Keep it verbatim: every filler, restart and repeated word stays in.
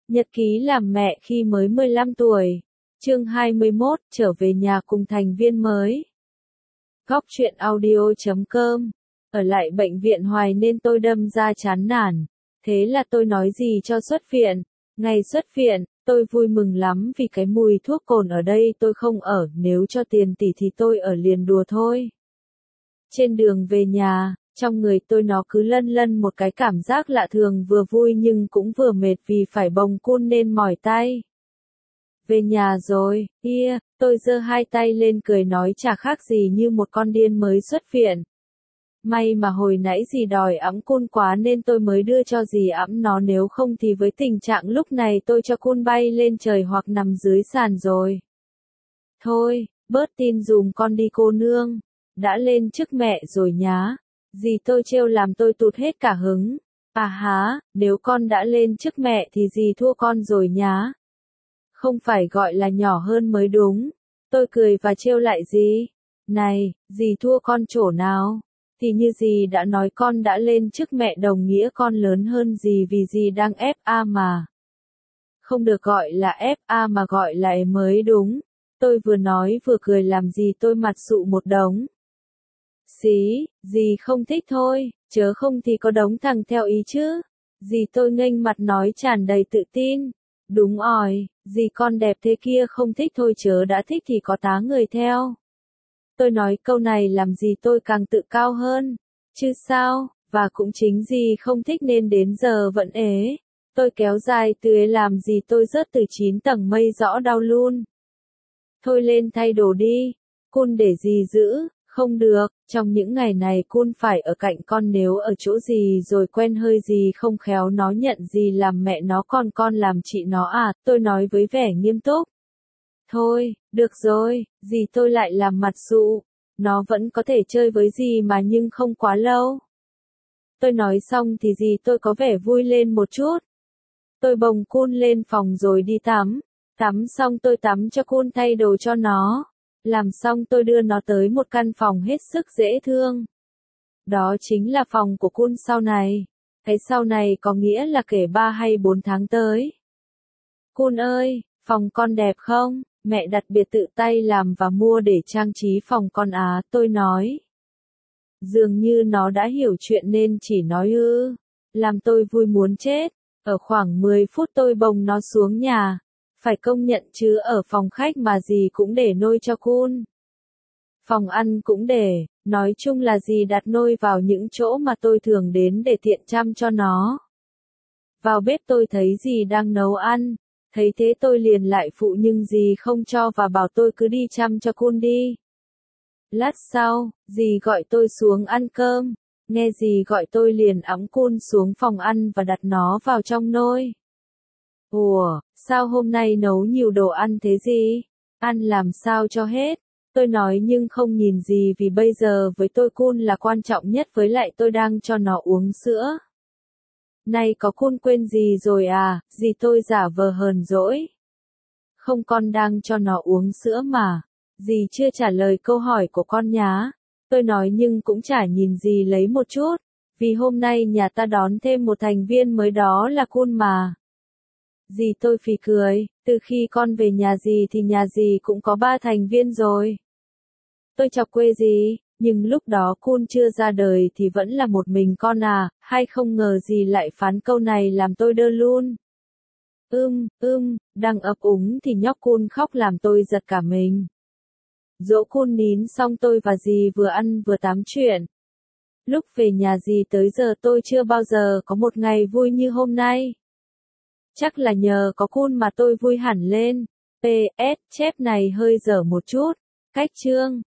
Nhật ký làm mẹ khi mới mười lăm tuổi. Chương hai mươi mốt, trở về nhà cùng thành viên mới. Góc truyện audio chấm com. Ở lại bệnh viện hoài nên tôi đâm ra chán nản. Thế là tôi nói gì cho xuất viện. Ngày xuất viện, tôi vui mừng lắm vì cái mùi thuốc cồn ở đây tôi không ở, nếu cho tiền tỷ thì tôi ở liền đùa thôi. Trên đường về nhà, trong người tôi nó cứ lân lân một cái cảm giác lạ thường, vừa vui nhưng cũng vừa mệt vì phải bồng cun nên mỏi tay. Về nhà rồi, kia, tôi giơ hai tay lên cười nói chả khác gì như một con điên mới xuất viện. May mà hồi nãy dì đòi ẵm cun quá nên tôi mới đưa cho dì ẵm nó, nếu không thì với tình trạng lúc này tôi cho cun bay lên trời hoặc nằm dưới sàn rồi. Thôi, bớt tin dùm con đi cô nương. Đã lên chức mẹ rồi nhá. Dì tôi trêu làm tôi tụt hết cả hứng. À há, nếu con đã lên chức mẹ thì dì thua con rồi nhá. Không phải gọi là nhỏ hơn mới đúng. Tôi cười và trêu lại dì. Này, dì thua con chỗ nào? Thì như dì đã nói, con đã lên chức mẹ đồng nghĩa con lớn hơn dì vì dì đang ép a mà. Không được gọi là ép a mà gọi là ế mới đúng. Tôi vừa nói vừa cười làm dì tôi mặt sụ một đống. Xí, dì không thích thôi, chớ không thì có đống thằng theo ý chứ. Dì tôi nghênh mặt nói tràn đầy tự tin. Đúng rồi, dì con đẹp thế kia không thích thôi, chớ đã thích thì có tá người theo. Tôi nói câu này làm dì tôi càng tự cao hơn. Chứ sao, và cũng chính dì không thích nên đến giờ vẫn ế. Tôi kéo dài từ ế làm dì tôi rớt từ chín tầng mây rõ đau luôn. Thôi lên thay đồ đi, cun để dì giữ. Không được, trong những ngày này cun phải ở cạnh con, nếu ở chỗ dì rồi quen hơi gì không khéo nó nhận dì làm mẹ nó còn con làm chị nó à, tôi nói với vẻ nghiêm túc. Thôi, được rồi, dì tôi lại làm mặt sụ, nó vẫn có thể chơi với dì mà nhưng không quá lâu. Tôi nói xong thì dì tôi có vẻ vui lên một chút. Tôi bồng cun lên phòng rồi đi tắm, tắm xong tôi tắm cho cun thay đồ cho nó. Làm xong tôi đưa nó tới một căn phòng hết sức dễ thương. Đó chính là phòng của cun sau này. Cái sau này có nghĩa là kể ba hay bốn tháng tới. Cun ơi, phòng con đẹp không? Mẹ đặc biệt tự tay làm và mua để trang trí phòng con á, tôi nói. Dường như nó đã hiểu chuyện nên chỉ nói ư. Làm tôi vui muốn chết. Ở khoảng mười phút tôi bồng nó xuống nhà. Phải công nhận chứ, ở phòng khách mà dì cũng để nôi cho cun. Phòng ăn cũng để, nói chung là dì đặt nôi vào những chỗ mà tôi thường đến để tiện chăm cho nó. Vào bếp tôi thấy dì đang nấu ăn, thấy thế tôi liền lại phụ nhưng dì không cho và bảo tôi cứ đi chăm cho cun đi. Lát sau, dì gọi tôi xuống ăn cơm, nghe dì gọi tôi liền ẵm cun xuống phòng ăn và đặt nó vào trong nôi. Ủa, sao hôm nay nấu nhiều đồ ăn thế gì? Ăn làm sao cho hết? Tôi nói nhưng không nhìn gì vì bây giờ với tôi cun là quan trọng nhất, với lại tôi đang cho nó uống sữa. Này có cun quên gì rồi à? Dì tôi giả vờ hờn dỗi. Không, con đang cho nó uống sữa mà. Dì chưa trả lời câu hỏi của con nhá. Tôi nói nhưng cũng chả nhìn dì lấy một chút. Vì hôm nay nhà ta đón thêm một thành viên mới, đó là cun mà. Dì tôi phì cười, từ khi con về nhà dì thì nhà dì cũng có ba thành viên rồi. Tôi chọc quê dì, nhưng lúc đó cun chưa ra đời thì vẫn là một mình con à, hay không ngờ dì lại phán câu này làm tôi đơ luôn. Ưm, ưm, đang ấp úng thì nhóc cun khóc làm tôi giật cả mình. Dỗ cun nín xong tôi và dì vừa ăn vừa tám chuyện. Lúc về nhà dì tới giờ tôi chưa bao giờ có một ngày vui như hôm nay. Chắc là nhờ có cun mà tôi vui hẳn lên. pê ét, chép này hơi dở một chút. Cách chương.